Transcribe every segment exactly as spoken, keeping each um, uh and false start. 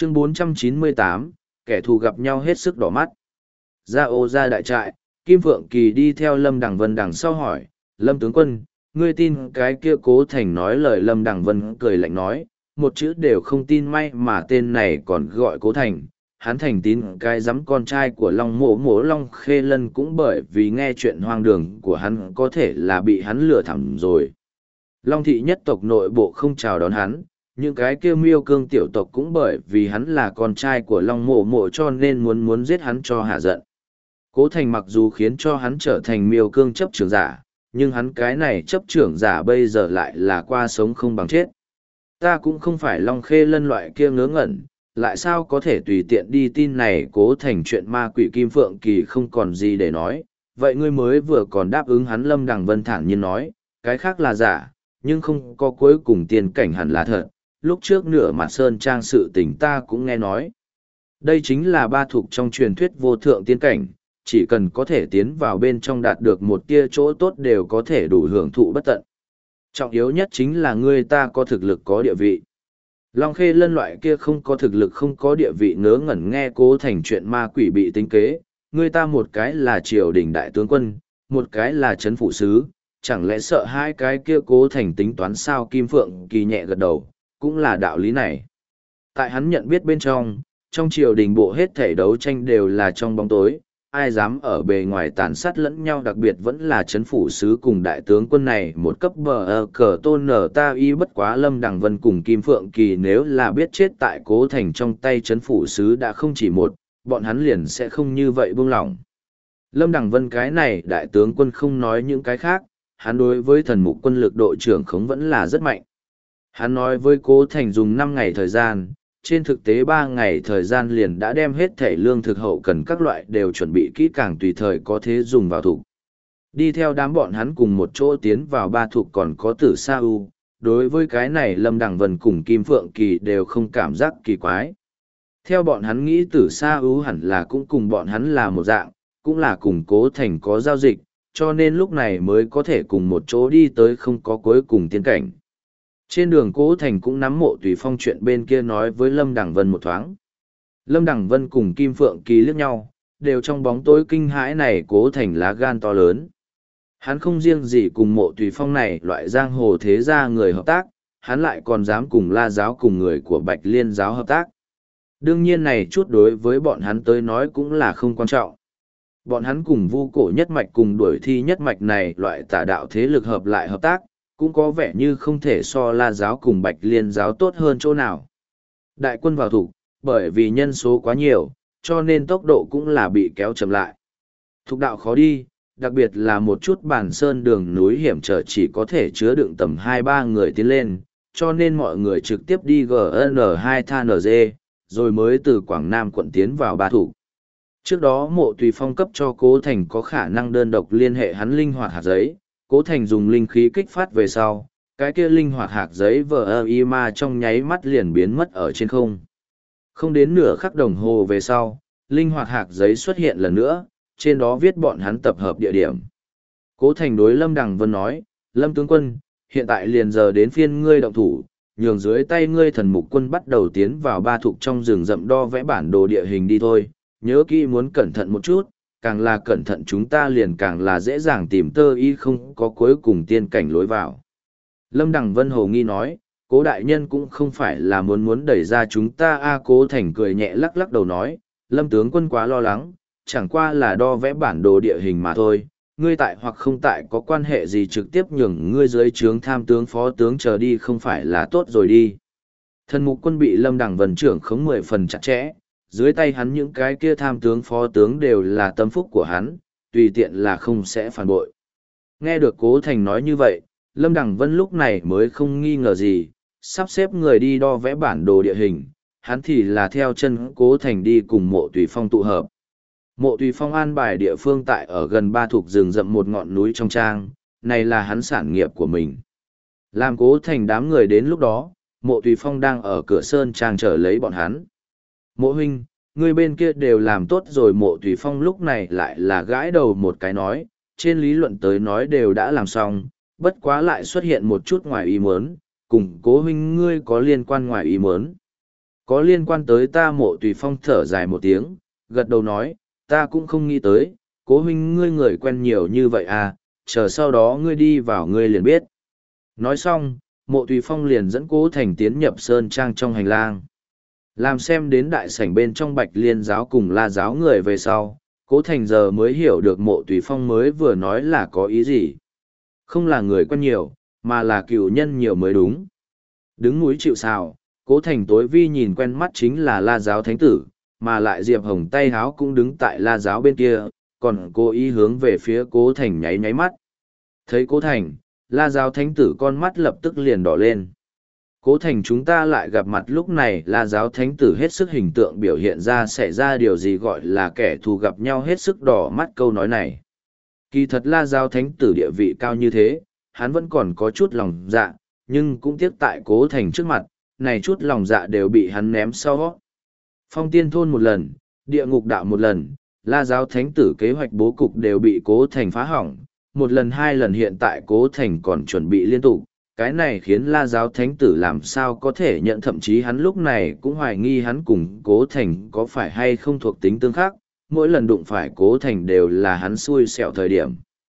Chương bốn trăm chín mươi tám, kẻ thù gặp nhau hết sức đỏ mắt. Ra ô ra đại trại, Kim Phượng Kỳ đi theo Lâm Đằng Vân đằng sau hỏi, Lâm tướng quân, ngươi tin cái kia Cố Thành nói lời. Lâm Đằng Vân cười lạnh nói, một chữ đều không tin, may mà tên này còn gọi Cố Thành. Hắn thành tín cái giám con trai của Long Mỗ Mỗ Long Khê Lân cũng bởi vì nghe chuyện hoang đường của hắn có thể là bị hắn lừa thẳm rồi. Long thị nhất tộc nội bộ không chào đón hắn, những cái kia miêu cương tiểu tộc cũng bởi vì hắn là con trai của Long Mộ Mộ cho nên muốn muốn giết hắn cho hạ giận. Cố Thành mặc dù khiến cho hắn trở thành miêu cương chấp trưởng giả, nhưng hắn cái này chấp trưởng giả bây giờ lại là qua sống không bằng chết. Ta cũng không phải Long Khê Lân loại kia ngớ ngẩn, lại sao có thể tùy tiện đi tin này. Cố Thành chuyện ma quỷ Kim Phượng Kỳ không còn gì để nói, vậy ngươi mới vừa còn đáp ứng hắn. Lâm Đằng Vân thản nhiên nói, cái khác là giả, nhưng không có cuối cùng tiên cảnh hẳn là thật. Lúc trước nửa mặt sơn trang sự tình ta cũng nghe nói. Đây chính là ba thuộc trong truyền thuyết vô thượng tiên cảnh, chỉ cần có thể tiến vào bên trong đạt được một tia chỗ tốt đều có thể đủ hưởng thụ bất tận. Trọng yếu nhất chính là ngươi ta có thực lực có địa vị. Long Khê Lân loại kia không có thực lực không có địa vị ngớ ngẩn nghe Cố Thành chuyện ma quỷ bị tính kế, ngươi ta một cái là triều đình đại tướng quân, một cái là trấn phụ sứ, chẳng lẽ sợ hai cái kia Cố Thành tính toán sao? Kim Phượng Kỳ nhẹ gật đầu, cũng là đạo lý này. Tại hắn nhận biết bên trong, trong triều đình bộ hết thể đấu tranh đều là trong bóng tối, ai dám ở bề ngoài tàn sát lẫn nhau, đặc biệt vẫn là trấn phủ sứ cùng đại tướng quân này một cấp bờ ờ, cờ tôn nở ta y. Bất quá Lâm Đằng Vân cùng Kim Phượng Kỳ nếu là biết chết tại Cố Thành trong tay trấn phủ sứ đã không chỉ một, bọn hắn liền sẽ không như vậy buông lỏng. Lâm Đằng Vân cái này đại tướng quân không nói những cái khác, hắn đối với thần mục quân lực đội trưởng khống vẫn là rất mạnh. Hắn nói với Cố Thành dùng năm ngày thời gian, trên thực tế ba ngày thời gian liền đã đem hết thể lương thực hậu cần các loại đều chuẩn bị kỹ càng tùy thời có thế dùng vào thủ. Đi theo đám bọn hắn cùng một chỗ tiến vào ba thuộc còn có Tử Sa U, đối với cái này Lâm Đằng Vân cùng Kim Phượng Kỳ đều không cảm giác kỳ quái. Theo bọn hắn nghĩ Tử Sa U hẳn là cũng cùng bọn hắn là một dạng, cũng là cùng Cố Thành có giao dịch, cho nên lúc này mới có thể cùng một chỗ đi tới không có cuối cùng tiên cảnh. Trên đường Cố Thành cũng nắm Mộ Tùy Phong chuyện bên kia nói với Lâm Đằng Vân một thoáng. Lâm Đằng Vân cùng Kim Phượng Kỳ liếc nhau, đều trong bóng tối kinh hãi này Cố Thành lá gan to lớn. Hắn không riêng gì cùng Mộ Tùy Phong này loại giang hồ thế gia người hợp tác, hắn lại còn dám cùng La giáo cùng người của Bạch Liên giáo hợp tác. Đương nhiên này chút đối với bọn hắn tới nói cũng là không quan trọng. Bọn hắn cùng Vu Cổ nhất mạch cùng đuổi thi nhất mạch này loại tà đạo thế lực hợp lại hợp tác, cũng có vẻ như không thể so La giáo cùng Bạch Liên giáo tốt hơn chỗ nào. Đại quân vào thủ, bởi vì nhân số quá nhiều, cho nên tốc độ cũng là bị kéo chậm lại. Thục đạo khó đi, đặc biệt là một chút bản sơn đường núi hiểm trở chỉ có thể chứa đựng tầm hai ba người tiến lên, cho nên mọi người trực tiếp đi G N hai T H N G, rồi mới từ Quảng Nam quận tiến vào ba thủ. Trước đó Mộ Tùy Phong cấp cho Cố Thành có khả năng đơn độc liên hệ hắn linh hoạt hạt giấy, Cố Thành dùng linh khí kích phát về sau, cái kia linh hoạt hạt giấy vờ ơ y ma trong nháy mắt liền biến mất ở trên không. Không đến nửa khắc đồng hồ về sau, linh hoạt hạt giấy xuất hiện lần nữa, trên đó viết bọn hắn tập hợp địa điểm. Cố Thành đối Lâm Đằng Vân nói, Lâm tướng quân, hiện tại liền giờ đến phiên ngươi động thủ, nhường dưới tay ngươi thần mục quân bắt đầu tiến vào ba thục trong rừng rậm đo vẽ bản đồ địa hình đi thôi, nhớ kỹ muốn cẩn thận một chút, càng là cẩn thận chúng ta liền càng là dễ dàng tìm tơ y không có cuối cùng tiên cảnh lối vào. Lâm Đằng Vân hồ nghi nói, Cố đại nhân cũng không phải là muốn muốn đẩy ra chúng ta a. Cố Thành cười nhẹ lắc lắc đầu nói, Lâm tướng quân quá lo lắng, chẳng qua là đo vẽ bản đồ địa hình mà thôi, ngươi tại hoặc không tại có quan hệ gì trực tiếp nhường ngươi dưới trướng tham tướng phó tướng chờ đi không phải là tốt rồi đi. Thần mục quân bị Lâm Đằng Vân trưởng khống mười phần chặt chẽ, dưới tay hắn những cái kia tham tướng phó tướng đều là tâm phúc của hắn, tùy tiện là không sẽ phản bội. Nghe được Cố Thành nói như vậy, Lâm Đằng Vân lúc này mới không nghi ngờ gì, sắp xếp người đi đo vẽ bản đồ địa hình, hắn thì là theo chân Cố Thành đi cùng Mộ Tùy Phong tụ hợp. Mộ Tùy Phong an bài địa phương tại ở gần ba thuộc rừng rậm một ngọn núi trong trang, này là hắn sản nghiệp của mình. Làm Cố Thành đám người đến lúc đó, Mộ Tùy Phong đang ở cửa sơn trang chờ lấy bọn hắn. Mộ huynh, người bên kia đều làm tốt rồi. Mộ Tùy Phong lúc này lại là gãi đầu một cái nói, trên lý luận tới nói đều đã làm xong, bất quá lại xuất hiện một chút ngoài ý muốn, cùng Cố huynh ngươi có liên quan ngoài ý muốn. có liên quan tới ta. Mộ Tùy Phong thở dài một tiếng, gật đầu nói, ta cũng không nghĩ tới, cố huynh ngươi người quen nhiều như vậy à, chờ sau đó ngươi đi vào ngươi liền biết. Nói xong, Mộ Tùy Phong liền dẫn Cố Thành tiến nhập sơn trang trong hành lang. Làm xem đến đại sảnh bên trong Bạch Liên giáo cùng La giáo người về sau, Cố Thành giờ mới hiểu được Mộ Tùy Phong mới vừa nói là có ý gì. Không là người quen nhiều, mà là cựu nhân nhiều mới đúng. Đứng núi chịu sào, Cố Thành tối vi nhìn quen mắt chính là La giáo thánh tử, mà lại Diệp Hồng tay háo cũng đứng tại La giáo bên kia, còn cố ý hướng về phía Cố Thành nháy nháy mắt. Thấy Cố Thành, La giáo thánh tử con mắt lập tức liền đỏ lên. Cố Thành chúng ta lại gặp mặt lúc này, La giáo thánh tử hết sức hình tượng biểu hiện ra xảy ra điều gì gọi là kẻ thù gặp nhau hết sức đỏ mắt câu nói này. Kỳ thật La giáo thánh tử địa vị cao như thế, hắn vẫn còn có chút lòng dạ, nhưng cũng tiếc tại Cố Thành trước mặt, này chút lòng dạ đều bị hắn ném sau. Phong tiên thôn một lần, địa ngục đạo một lần, La giáo thánh tử kế hoạch bố cục đều bị Cố Thành phá hỏng, một lần hai lần hiện tại Cố Thành còn chuẩn bị liên tục, cái này khiến La giáo thánh tử làm sao có thể nhận, thậm chí hắn lúc này cũng hoài nghi hắn cùng Cố Thành có phải hay không thuộc tính tương khắc, mỗi lần đụng phải Cố Thành đều là hắn xui xẻo thời điểm.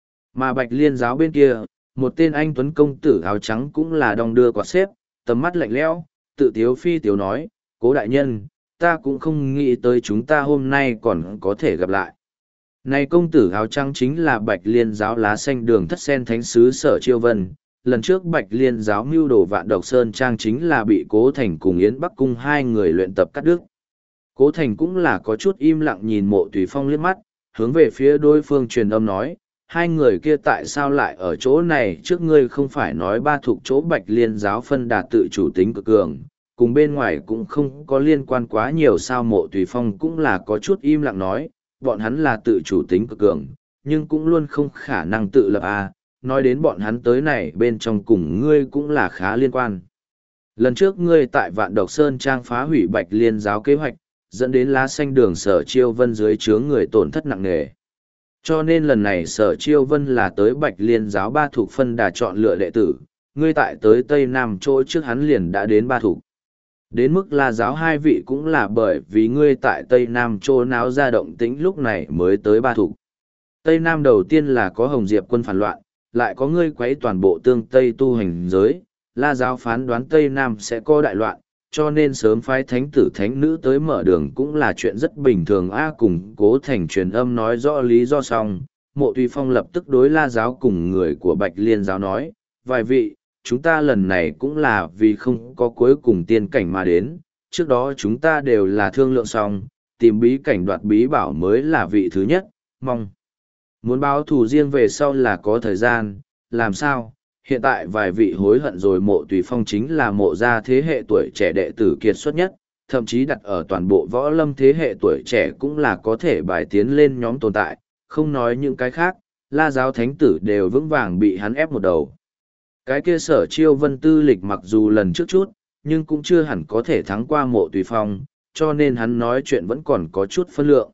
Mà Bạch Liên giáo bên kia, một tên anh tuấn công tử áo trắng cũng là đong đưa quạt xếp, tầm mắt lạnh lẽo, tự tiếu phi tiếu nói, Cố đại nhân, ta cũng không nghĩ tới chúng ta hôm nay còn có thể gặp lại. Này công tử áo trắng chính là Bạch Liên giáo lá xanh đường thất sen thánh sứ Sở Chiêu Vân. Lần trước Bạch Liên giáo mưu đồ vạn độc sơn trang chính là bị Cố Thành cùng Yến Bắc Cung hai người luyện tập cắt đứt. Cố Thành cũng là có chút im lặng nhìn Mộ Tùy Phong liếc mắt, hướng về phía đối phương truyền âm nói, hai người kia tại sao lại ở chỗ này, trước ngươi không phải nói ba thuộc chỗ Bạch Liên giáo phân đà tự chủ tính cực cường, cùng bên ngoài cũng không có liên quan quá nhiều sao. Mộ Tùy Phong cũng là có chút im lặng nói, bọn hắn là tự chủ tính cực cường, nhưng cũng luôn không khả năng tự lập à, nói đến bọn hắn tới này bên trong cùng ngươi cũng là khá liên quan. Lần trước ngươi tại Vạn Độc Sơn Trang phá hủy Bạch Liên giáo kế hoạch, dẫn đến lá xanh đường Sở Chiêu Vân dưới chướng người tổn thất nặng nề. Cho nên lần này Sở Chiêu Vân là tới Bạch Liên giáo ba thuộc phân đà chọn lựa đệ tử, ngươi tại tới Tây Nam chỗ trước hắn liền đã đến ba thuộc. Đến mức La giáo hai vị cũng là bởi vì ngươi tại Tây Nam chỗ náo ra động tĩnh lúc này mới tới ba thuộc. Tây Nam đầu tiên là có Hồng Diệp quân phản loạn, lại có ngươi quấy toàn bộ tương Tây tu hành giới, La giáo phán đoán Tây Nam sẽ có đại loạn, cho nên sớm phái thánh tử thánh nữ tới mở đường cũng là chuyện rất bình thường. A cùng Cố Thành truyền âm nói rõ lý do xong, Mộ Tùy Phong lập tức đối La giáo cùng người của Bạch Liên giáo nói, vài vị, chúng ta lần này cũng là vì không có cuối cùng tiên cảnh mà đến, trước đó chúng ta đều là thương lượng xong, tìm bí cảnh đoạt bí bảo mới là vị thứ nhất, mong muốn báo thù riêng về sau là có thời gian, làm sao, hiện tại vài vị hối hận rồi. Mộ Tùy Phong chính là Mộ gia thế hệ tuổi trẻ đệ tử kiệt xuất nhất, thậm chí đặt ở toàn bộ võ lâm thế hệ tuổi trẻ cũng là có thể bài tiến lên nhóm tồn tại, không nói những cái khác, La giáo thánh tử đều vững vàng bị hắn ép một đầu. Cái kia Sở Chiêu Vân tư lịch mặc dù lần trước chút, nhưng cũng chưa hẳn có thể thắng qua Mộ Tùy Phong, cho nên hắn nói chuyện vẫn còn có chút phân lượng.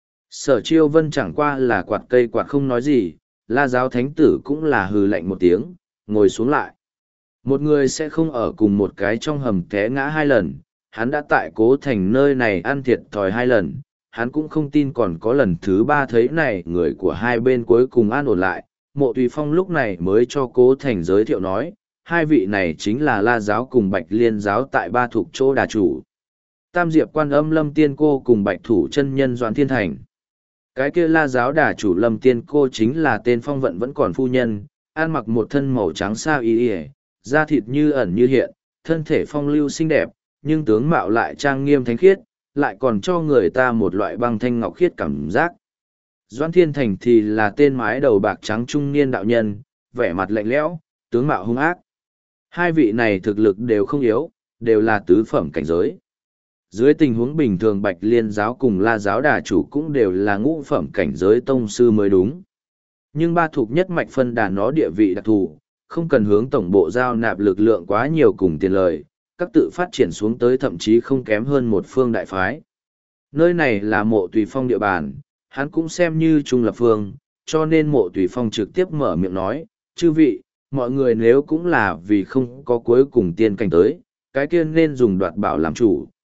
Sở Chiêu Vân chẳng qua là quạt cây quạt không nói gì, La giáo thánh tử cũng là hừ lạnh một tiếng, ngồi xuống lại. Một người sẽ không ở cùng một cái trong hầm té ngã hai lần, hắn đã tại Cố Thành nơi này ăn thiệt thòi hai lần, hắn cũng không tin còn có lần thứ ba thấy này người của hai bên cuối cùng an ổn lại. Mộ Tùy Phong lúc này mới cho Cố Thành giới thiệu nói, hai vị này chính là La giáo cùng Bạch Liên giáo tại ba thuộc chỗ đà chủ. Tam Diệp Quan Âm Lâm Tiên Cô cùng Bạch Thủ chân nhân Doãn Thiên Thành. Cái kia La giáo đà chủ Lâm Tiên Cô chính là tên phong vận vẫn còn phu nhân, ăn mặc một thân màu trắng sa y y, da thịt như ẩn như hiện, thân thể phong lưu xinh đẹp, nhưng tướng mạo lại trang nghiêm thánh khiết, lại còn cho người ta một loại băng thanh ngọc khiết cảm giác. Doãn Thiên Thành thì là tên mái đầu bạc trắng trung niên đạo nhân, vẻ mặt lạnh lẽo, tướng mạo hung ác. Hai vị này thực lực đều không yếu, đều là tứ phẩm cảnh giới. Dưới tình huống bình thường Bạch Liên giáo cùng La giáo đà chủ cũng đều là ngũ phẩm cảnh giới tông sư mới đúng. Nhưng ba thuộc nhất mạch phân đà nó địa vị đặc thù, không cần hướng tổng bộ giao nạp lực lượng quá nhiều cùng tiền lời, các tự phát triển xuống tới thậm chí không kém hơn một phương đại phái. Nơi này là Mộ Tùy Phong địa bàn, hắn cũng xem như trung lập phương, cho nên Mộ Tùy Phong trực tiếp mở miệng nói, chư vị, mọi người nếu cũng là vì không có cuối cùng tiên cảnh tới, cái kia nên dùng đoạt bảo làm chủ,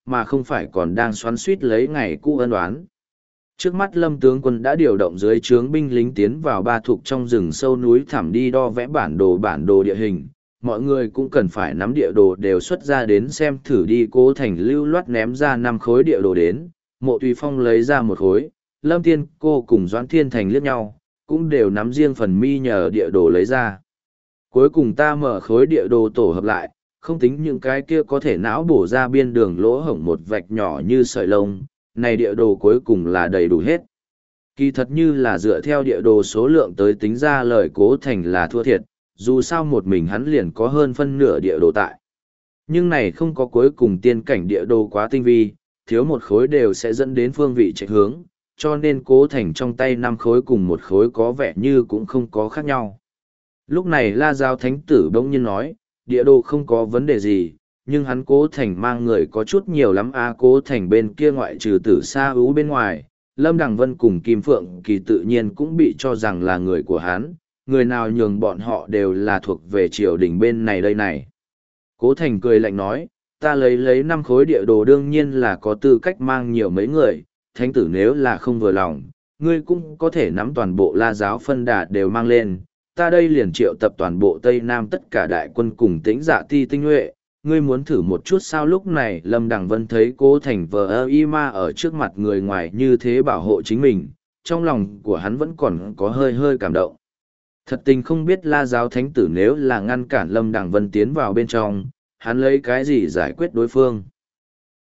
mà không phải còn đang xoắn suýt lấy ngày cũ ân oán. Trước mắt Lâm tướng quân đã điều động dưới trướng binh lính tiến vào ba thục trong rừng sâu núi thẳm đi đo vẽ bản đồ bản đồ địa hình. Mọi người cũng cần phải nắm địa đồ đều xuất ra đến xem thử đi. Cố Thành lưu loát ném ra năm khối địa đồ đến, Mộ Tùy Phong lấy ra một khối, Lâm Tiên Cô cùng Doãn Thiên Thành liếc nhau, cũng đều nắm riêng phần mi nhờ địa đồ lấy ra. Cuối cùng ta mở khối địa đồ tổ hợp lại, không tính những cái kia có thể não bổ ra biên đường lỗ hổng một vạch nhỏ như sợi lông, này địa đồ cuối cùng là đầy đủ hết. Kỳ thật như là dựa theo địa đồ số lượng tới tính ra lời Cố Thành là thua thiệt, dù sao một mình hắn liền có hơn phân nửa địa đồ tại. Nhưng này không có cuối cùng tiên cảnh địa đồ quá tinh vi, thiếu một khối đều sẽ dẫn đến phương vị chạy hướng, cho nên Cố Thành trong tay năm khối cùng một khối có vẻ như cũng không có khác nhau. Lúc này La Giao Thánh Tử bỗng nhiên nói, địa đồ không có vấn đề gì, nhưng hắn Cố Thành mang người có chút nhiều lắm a. Cố Thành bên kia ngoại trừ Tử Sa Ú bên ngoài, Lâm Đằng Vân cùng Kim Phượng Kỳ tự nhiên cũng bị cho rằng là người của hắn, người nào nhường bọn họ đều là thuộc về triều đình bên này đây này. Cố Thành cười lạnh nói, ta lấy lấy năm khối địa đồ đương nhiên là có tư cách mang nhiều mấy người, Thánh Tử nếu là không vừa lòng, ngươi cũng có thể nắm toàn bộ La Giáo phân đà đều mang lên. Ta đây liền triệu tập toàn bộ Tây Nam tất cả đại quân cùng Tĩnh Dạ Ti tinh nhuệ, ngươi muốn thử một chút sao? Lúc này Lâm Đằng Vân thấy Cố Thành vờ ơ y ma ở trước mặt người ngoài như thế bảo hộ chính mình, trong lòng của hắn vẫn còn có hơi hơi cảm động. Thật tình không biết La Giáo Thánh Tử nếu là ngăn cản Lâm Đằng Vân tiến vào bên trong, hắn lấy cái gì giải quyết đối phương.